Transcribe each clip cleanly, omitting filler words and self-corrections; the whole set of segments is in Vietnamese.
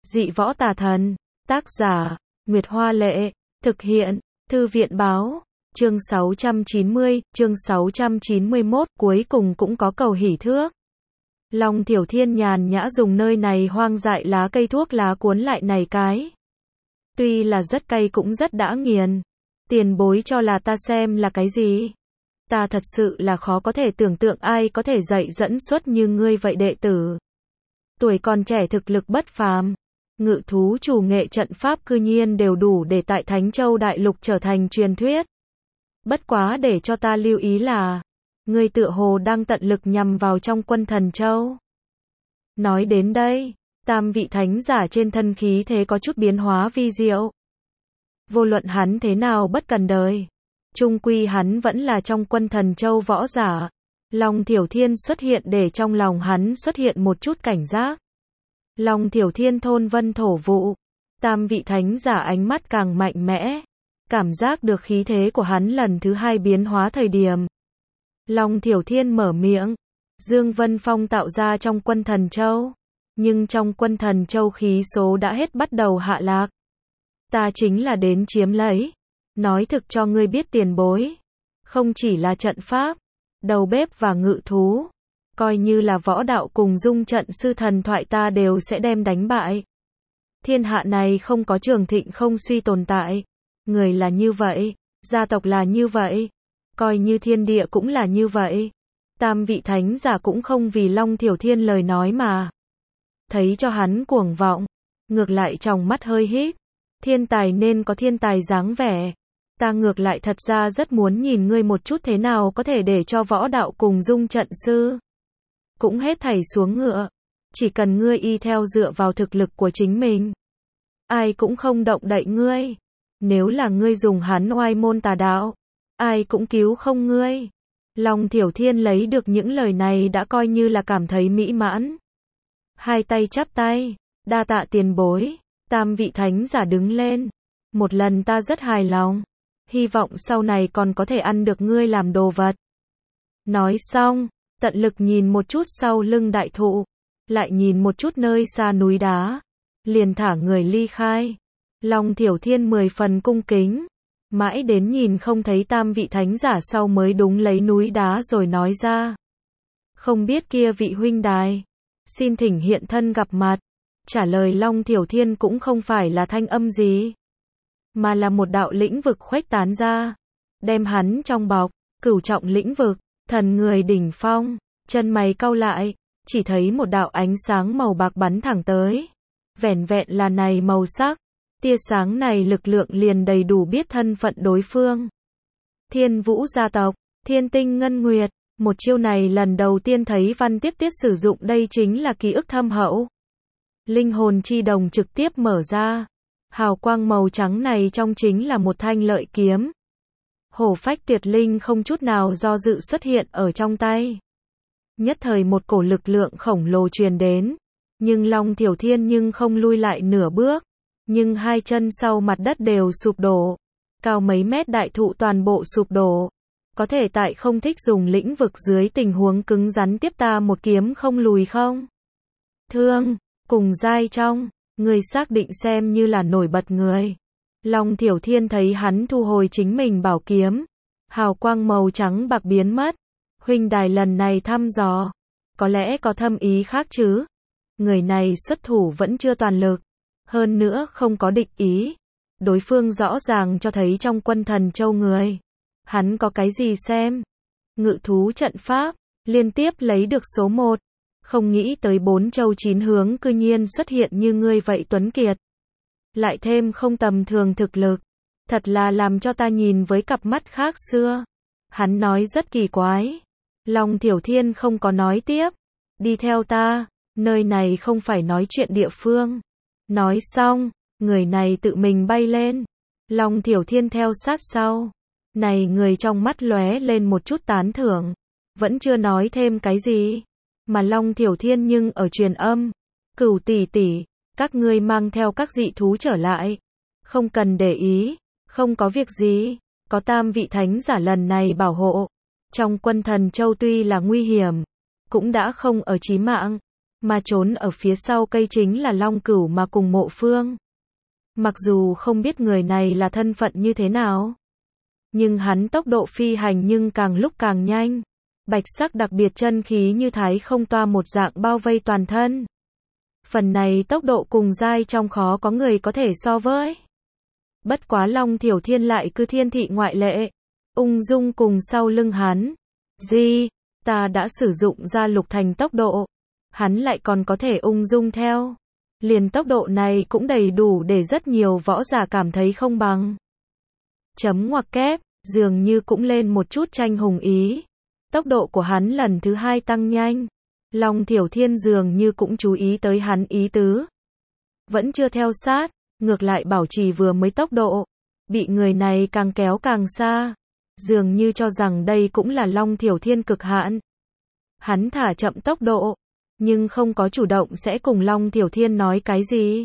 Dị võ tà thần. Tác giả, Nguyệt Hoa Lệ. Thực hiện, Thư viện báo. Chương 690, chương 691, cuối cùng cũng có cầu hỷ thước. Long Tiểu Thiên nhàn nhã dùng nơi này hoang dại lá cây thuốc lá cuốn lại này cái. Tuy là rất cay cũng rất đã nghiền. Tiền bối cho là ta xem là cái gì? Ta thật sự là khó có thể tưởng tượng ai có thể dạy dẫn xuất như ngươi vậy đệ tử. Tuổi còn trẻ thực lực bất phàm. Ngự thú chủ nghệ trận pháp cư nhiên đều đủ để tại Thánh Châu Đại Lục trở thành truyền thuyết. Bất quá để cho ta lưu ý là, ngươi tựa hồ đang tận lực nhằm vào trong quân Thần Châu. Nói đến đây, tam vị thánh giả trên thân khí thế có chút biến hóa vi diệu. Vô luận hắn thế nào bất cần đời, chung quy hắn vẫn là trong quân Thần Châu võ giả. Long Tiểu Thiên xuất hiện để trong lòng hắn xuất hiện một chút cảnh giác. Long Tiểu Thiên thôn vân thổ vụ, tam vị thánh giả ánh mắt càng mạnh mẽ, cảm giác được khí thế của hắn lần thứ hai biến hóa thời điểm. Long Tiểu Thiên mở miệng, Dương Vân Phong tạo ra trong quân Thần Châu, nhưng trong quân Thần Châu khí số đã hết bắt đầu hạ lạc. Ta chính là đến chiếm lấy, nói thực cho ngươi biết tiền bối, không chỉ là trận pháp, đầu bếp và ngự thú, coi như là võ đạo cùng dung trận sư thần thoại ta đều sẽ đem đánh bại. Thiên hạ này không có trường thịnh không suy tồn tại. Người là như vậy, gia tộc là như vậy, coi như thiên địa cũng là như vậy. Tam vị thánh giả cũng không vì Long Tiểu Thiên lời nói mà thấy cho hắn cuồng vọng, ngược lại trong mắt hơi híp. Thiên tài nên có thiên tài dáng vẻ. Ta ngược lại thật ra rất muốn nhìn ngươi một chút thế nào có thể để cho võ đạo cùng dung trận sư cũng hết thảy xuống ngựa. Chỉ cần ngươi y theo dựa vào thực lực của chính mình, ai cũng không động đậy ngươi. Nếu là ngươi dùng hắn oai môn tà đạo, ai cũng cứu không ngươi. Long Tiểu Thiên lấy được những lời này đã coi như là cảm thấy mỹ mãn. Hai tay chắp tay, đa tạ tiền bối. Tam vị thánh giả đứng lên. Một lần ta rất hài lòng, hy vọng sau này còn có thể ăn được ngươi làm đồ vật. Nói xong, tận lực nhìn một chút sau lưng đại thụ, lại nhìn một chút nơi xa núi đá, liền thả người ly khai. Long Tiểu Thiên 10 phần cung kính, mãi đến nhìn không thấy tam vị thánh giả sau mới đúng lấy núi đá rồi nói ra. Không biết kia vị huynh đài, xin thỉnh hiện thân gặp mặt. Trả lời Long Tiểu Thiên cũng không phải là thanh âm gì, mà là một đạo lĩnh vực khuếch tán ra, đem hắn trong bọc. Cửu trọng lĩnh vực, thần người đỉnh phong, chân mày cau lại, chỉ thấy một đạo ánh sáng màu bạc bắn thẳng tới. Vẻn vẹn là này màu sắc, tia sáng này lực lượng liền đầy đủ biết thân phận đối phương. Thiên Vũ gia tộc, Thiên Tinh Ngân Nguyệt, một chiêu này lần đầu tiên thấy Văn Tiếp Tiết sử dụng, đây chính là ký ức thâm hậu. Linh hồn chi đồng trực tiếp mở ra, hào quang màu trắng này trong chính là một thanh lợi kiếm. Hổ phách tuyệt linh không chút nào do dự xuất hiện ở trong tay. Nhất thời một cổ lực lượng khổng lồ truyền đến, nhưng Long Tiểu Thiên nhưng không lui lại nửa bước, nhưng hai chân sau mặt đất đều sụp đổ. Cao mấy mét đại thụ toàn bộ sụp đổ. Có thể tại không thích dùng lĩnh vực dưới tình huống cứng rắn tiếp ta một kiếm không lùi không? Thương, cùng giai trong, người xác định xem như là nổi bật người. Long Tiểu Thiên thấy hắn thu hồi chính mình bảo kiếm, hào quang màu trắng bạc biến mất. Huynh đài lần này thăm dò, có lẽ có thâm ý khác chứ? Người này xuất thủ vẫn chưa toàn lực, hơn nữa không có địch ý. Đối phương rõ ràng cho thấy trong quân Thần Châu người, hắn có cái gì xem? Ngự thú trận pháp, liên tiếp lấy được số 1. Không nghĩ tới 4 châu 9 hướng cư nhiên xuất hiện như ngươi vậy tuấn kiệt. Lại thêm không tầm thường thực lực, thật là làm cho ta nhìn với cặp mắt khác xưa. Hắn nói rất kỳ quái. Long Tiểu Thiên không có nói tiếp. Đi theo ta, nơi này không phải nói chuyện địa phương. Nói xong, người này tự mình bay lên. Long Tiểu Thiên theo sát sau. Này người trong mắt lóe lên một chút tán thưởng. Vẫn chưa nói thêm cái gì. Mà Long Tiểu Thiên nhưng ở truyền âm. Cửu tỷ tỷ, các ngươi mang theo các dị thú trở lại. Không cần để ý, không có việc gì. Có tam vị thánh giả lần này bảo hộ. Trong quân Thần Châu tuy là nguy hiểm, cũng đã không ở chí mạng. mà trốn ở phía sau cây chính là Long Cửu mà cùng Mộ Phương. Mặc dù không biết người này là thân phận như thế nào, nhưng hắn tốc độ phi hành nhưng càng lúc càng nhanh. Bạch sắc đặc biệt chân khí như thái không toa một dạng bao vây toàn thân. Phần này tốc độ cùng giai trong khó có người có thể so với. Bất quá Long Thiểu Thiên lại cứ thiên thị ngoại lệ, ung dung cùng sau lưng hắn. Ta đã sử dụng ra lục thành tốc độ, hắn lại còn có thể ung dung theo. Liền tốc độ này cũng đầy đủ để rất nhiều võ giả cảm thấy không bằng. Chấm ngoặc kép, dường như cũng lên một chút tranh hùng ý. Tốc độ của hắn lần thứ hai tăng nhanh. Long Thiểu Thiên dường như cũng chú ý tới hắn ý tứ. Vẫn chưa theo sát, ngược lại bảo trì vừa mới tốc độ. Bị người này càng kéo càng xa. Dường như cho rằng đây cũng là Long Thiểu Thiên cực hạn. Hắn thả chậm tốc độ, nhưng không có chủ động sẽ cùng Long Thiểu Thiên nói cái gì.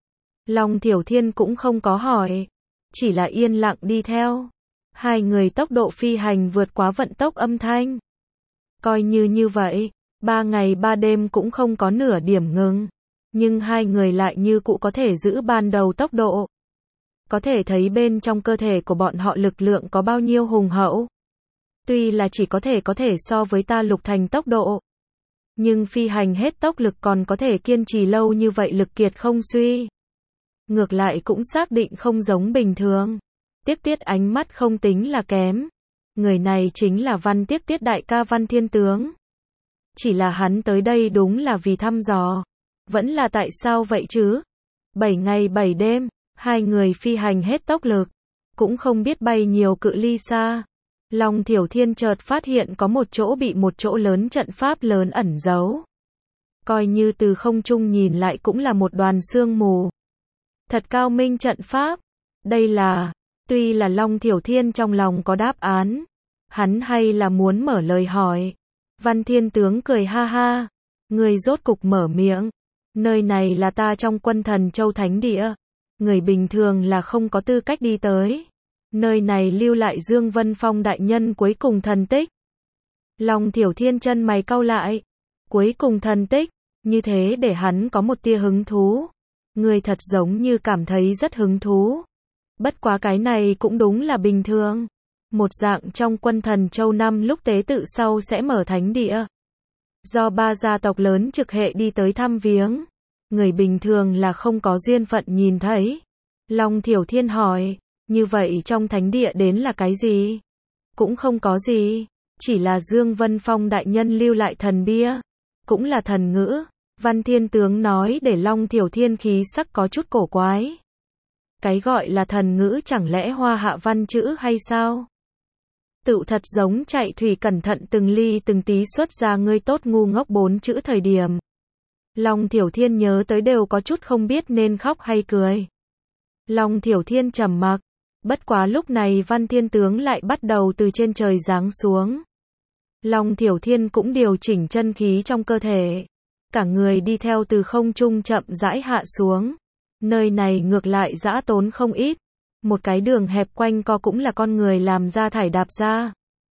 Long Thiểu Thiên cũng không có hỏi, chỉ là yên lặng đi theo. Hai người tốc độ phi hành vượt quá vận tốc âm thanh. Coi như vậy, 3 ngày 3 đêm cũng không có nửa điểm ngừng. Nhưng hai người lại như cũ có thể giữ ban đầu tốc độ. Có thể thấy bên trong cơ thể của bọn họ lực lượng có bao nhiêu hùng hậu. Tuy là chỉ có thể so với ta lục thành tốc độ. Nhưng phi hành hết tốc lực còn có thể kiên trì lâu như vậy lực kiệt không suy. Ngược lại cũng xác định không giống bình thường. Tiếc Tiết ánh mắt không tính là kém. Người này chính là Văn Tiếc Tiết đại ca Văn Thiên Tướng. Chỉ là hắn tới đây đúng là vì thăm dò. Vẫn là tại sao vậy chứ? 7 ngày 7 đêm, hai người phi hành hết tốc lực. Cũng không biết bay nhiều cự ly xa. Long Thiểu Thiên chợt phát hiện có một chỗ bị một chỗ lớn trận pháp lớn ẩn giấu. Coi như từ không trung nhìn lại cũng là một đoàn sương mù. Thật cao minh trận pháp. Đây là, tuy là Long Thiểu Thiên trong lòng có đáp án. Hắn hay là muốn mở lời hỏi. Văn Thiên Tướng cười ha ha. Người rốt cục mở miệng. Nơi này là ta trong Quân Thần Châu Thánh Địa. Người bình thường là không có tư cách đi tới. Nơi này lưu lại Dương Vân Phong đại nhân cuối cùng thần tích. Long Thiểu Thiên chân mày cau lại. Cuối cùng thần tích, như thế để hắn có một tia hứng thú. Người thật giống như cảm thấy rất hứng thú. Bất quá cái này cũng đúng là bình thường. Một dạng trong Quân Thần Châu năm lúc tế tự sau sẽ mở thánh địa. Do 3 gia tộc lớn trực hệ đi tới thăm viếng. Người bình thường là không có duyên phận nhìn thấy. Long Thiểu Thiên hỏi. Như vậy trong thánh địa đến là cái gì? Cũng không có gì. Chỉ là Dương Vân Phong đại nhân lưu lại thần bia. Cũng là thần ngữ. Văn Thiên Tướng nói để Long Thiểu Thiên khí sắc có chút cổ quái. Cái gọi là thần ngữ chẳng lẽ hoa hạ văn chữ hay sao? Tự thật giống chạy thủy cẩn thận từng ly từng tí xuất ra ngươi tốt ngu ngốc 4 chữ thời điểm. Long Thiểu Thiên nhớ tới đều có chút không biết nên khóc hay cười. Long Thiểu Thiên trầm mặc. Bất quá lúc này Văn Thiên Tướng lại bắt đầu từ trên trời giáng xuống. Long Thiểu Thiên cũng điều chỉnh chân khí trong cơ thể. Cả người đi theo từ không trung chậm rãi hạ xuống. Nơi này ngược lại dã tốn không ít. Một cái đường hẹp quanh co cũng là con người làm ra thải đạp ra.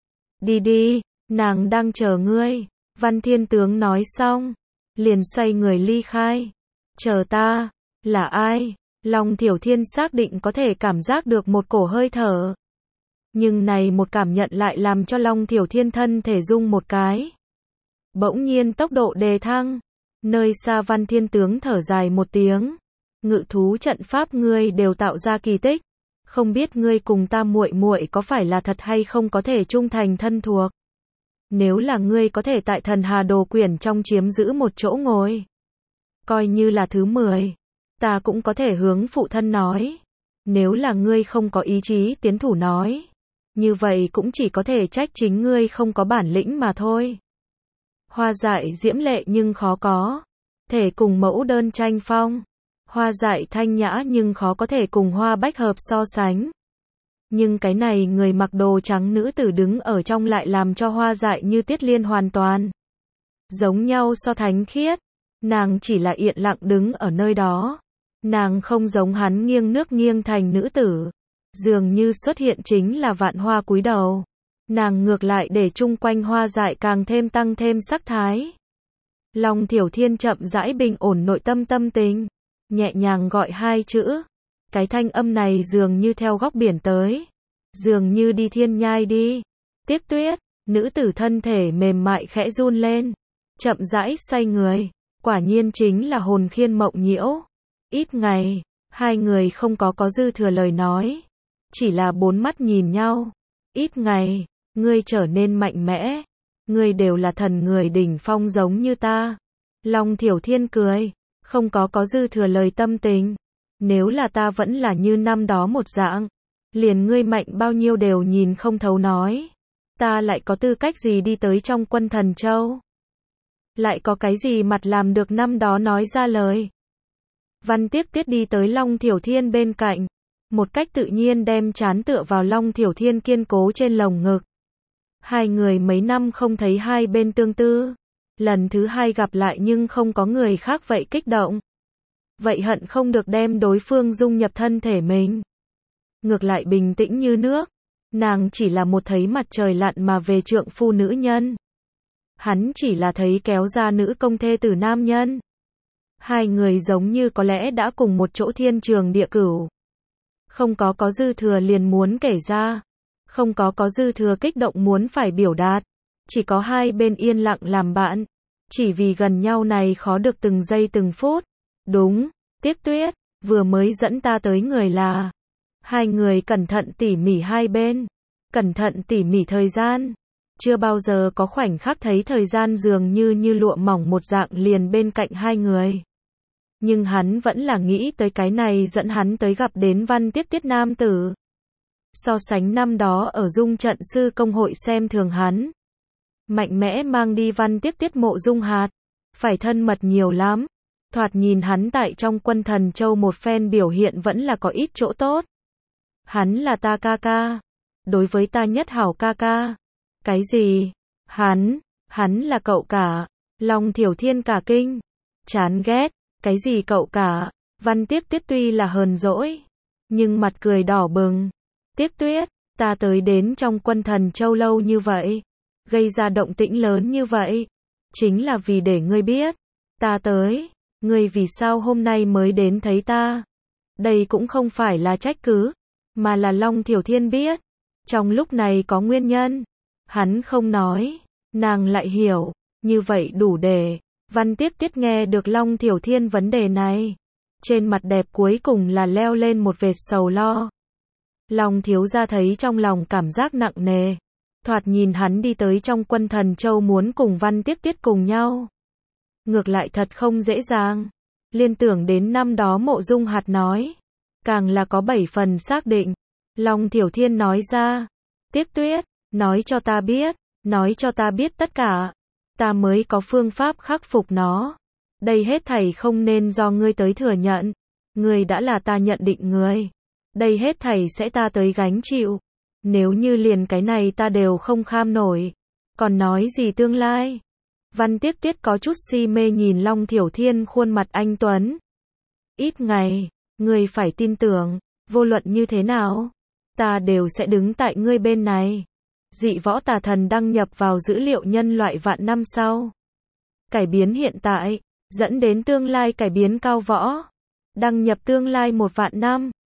Đi đi, nàng đang chờ ngươi. Văn Thiên Tướng nói xong. Liền xoay người ly khai. Chờ ta, là ai? Long Thiểu Thiên xác định có thể cảm giác được một cổ hơi thở. Nhưng này một cảm nhận lại làm cho Long Thiểu Thiên thân thể rung một cái. Bỗng nhiên tốc độ đề thăng. Nơi xa Văn Thiên Tướng thở dài một tiếng. Ngự thú trận pháp ngươi đều tạo ra kỳ tích. Không biết ngươi cùng ta muội muội có phải là thật hay không có thể trung thành thân thuộc. Nếu là ngươi có thể tại Thần Hà Đồ Quyển trong chiếm giữ một chỗ ngồi. Coi như là thứ 10. Ta cũng có thể hướng phụ thân nói. Nếu là ngươi không có ý chí tiến thủ nói. Như vậy cũng chỉ có thể trách chính ngươi không có bản lĩnh mà thôi. Hoa dại diễm lệ nhưng khó có. Thể cùng mẫu đơn tranh phong. Hoa dại thanh nhã nhưng khó có thể cùng hoa bách hợp so sánh. Nhưng cái này người mặc đồ trắng nữ tử đứng ở trong lại làm cho hoa dại như Tiết Liên hoàn toàn giống nhau so thánh khiết. Nàng chỉ là yên lặng đứng ở nơi đó. Nàng không giống hắn nghiêng nước nghiêng thành nữ tử. Dường như xuất hiện chính là vạn hoa cúi đầu. Nàng ngược lại để chung quanh hoa dại càng thêm tăng thêm sắc thái. Long Thiểu Thiên chậm rãi bình ổn nội tâm tâm tình, nhẹ nhàng gọi hai chữ. Cái thanh âm này dường như theo góc biển tới, dường như đi thiên nhai đi. Tiếc Tuyết, nữ tử thân thể mềm mại khẽ run lên, chậm rãi xoay người, quả nhiên chính là Hồn Khiên Mộng Nhiễu. Ít ngày, hai người không có dư thừa lời nói, chỉ là bốn mắt nhìn nhau. Ít ngày, ngươi trở nên mạnh mẽ, ngươi đều là thần người đỉnh phong giống như ta. Long Thiểu Thiên cười, không có dư thừa lời tâm tình. Nếu là ta vẫn là như năm đó một dạng, liền ngươi mạnh bao nhiêu đều nhìn không thấu nói. Ta lại có tư cách gì đi tới trong Quân Thần Châu? Lại có cái gì mặt làm được năm đó nói ra lời? Văn Tiếc Tuyết đi tới Long Thiểu Thiên bên cạnh, một cách tự nhiên đem trán tựa vào Long Thiểu Thiên kiên cố trên lồng ngực. Hai người mấy năm không thấy hai bên tương tư, lần thứ hai gặp lại nhưng không có người khác vậy kích động. Vậy hận không được đem đối phương dung nhập thân thể mình. Ngược lại bình tĩnh như nước, nàng chỉ là một thấy mặt trời lặn mà về trượng phu nữ nhân. Hắn chỉ là thấy kéo ra nữ công thê tử nam nhân. Hai người giống như có lẽ đã cùng một chỗ thiên trường địa cửu. Không có dư thừa liền muốn kể ra, không có dư thừa kích động muốn phải biểu đạt, chỉ có hai bên yên lặng làm bạn, chỉ vì gần nhau này khó được từng giây từng phút. Đúng, Tiếc Tuyết, vừa mới dẫn ta tới người là. Hai người cẩn thận tỉ mỉ hai bên, cẩn thận tỉ mỉ thời gian. Chưa bao giờ có khoảnh khắc thấy thời gian dường như lụa mỏng một dạng liền bên cạnh hai người. Nhưng hắn vẫn là nghĩ tới cái này dẫn hắn tới gặp đến Văn Tiếc Tuyết nam tử. So sánh năm đó ở Dung Trận Sư Công hội xem thường hắn, mạnh mẽ mang đi Văn Tiếc Tuyết mộ dung hạt, phải thân mật nhiều lắm. Thoạt nhìn hắn tại trong Quân Thần Châu một phen biểu hiện vẫn là có ít chỗ tốt. Hắn là ta ca ca, đối với ta nhất hảo ca ca. Cái gì? Hắn là cậu cả. Long Thiểu Thiên cả kinh, chán ghét. Cái gì cậu cả? Văn Tiếc Tuyết tuy là hờn dỗi, nhưng mặt cười đỏ bừng. Tiếc Tuyết, ta tới đến trong Quân Thần Châu lâu như vậy, gây ra động tĩnh lớn như vậy, chính là vì để ngươi biết, ta tới. Ngươi vì sao hôm nay mới đến thấy ta? Đây cũng không phải là trách cứ, mà là Long Thiểu Thiên biết, trong lúc này có nguyên nhân. Hắn không nói, nàng lại hiểu, như vậy đủ để. Văn Tiếc Tuyết nghe được Long Thiểu Thiên vấn đề này, trên mặt đẹp cuối cùng là leo lên một vệt sầu lo. Long thiếu gia thấy trong lòng cảm giác nặng nề, thoạt nhìn hắn đi tới trong Quân Thần Châu muốn cùng Văn Tiếc Tuyết cùng nhau. Ngược lại thật không dễ dàng, liên tưởng đến năm đó mộ dung hạt nói, càng là có 7 phần xác định. Long Thiểu Thiên nói ra, Tiếc Tuyết, nói cho ta biết tất cả, ta mới có phương pháp khắc phục nó. Đây hết thảy không nên do ngươi tới thừa nhận, ngươi đã là ta nhận định người. Đây hết thảy sẽ ta tới gánh chịu. Nếu như liền cái này ta đều không kham nổi, còn nói gì tương lai? Văn Tiếc Tuyết có chút si mê nhìn Long Thiểu Thiên khuôn mặt anh tuấn. Ít ngày, ngươi phải tin tưởng, vô luận như thế nào, ta đều sẽ đứng tại ngươi bên này. Dị võ tà thần đăng nhập vào dữ liệu nhân loại vạn năm sau. Cải biến hiện tại, dẫn đến tương lai cải biến cao võ. Đăng nhập tương lai 1 vạn năm.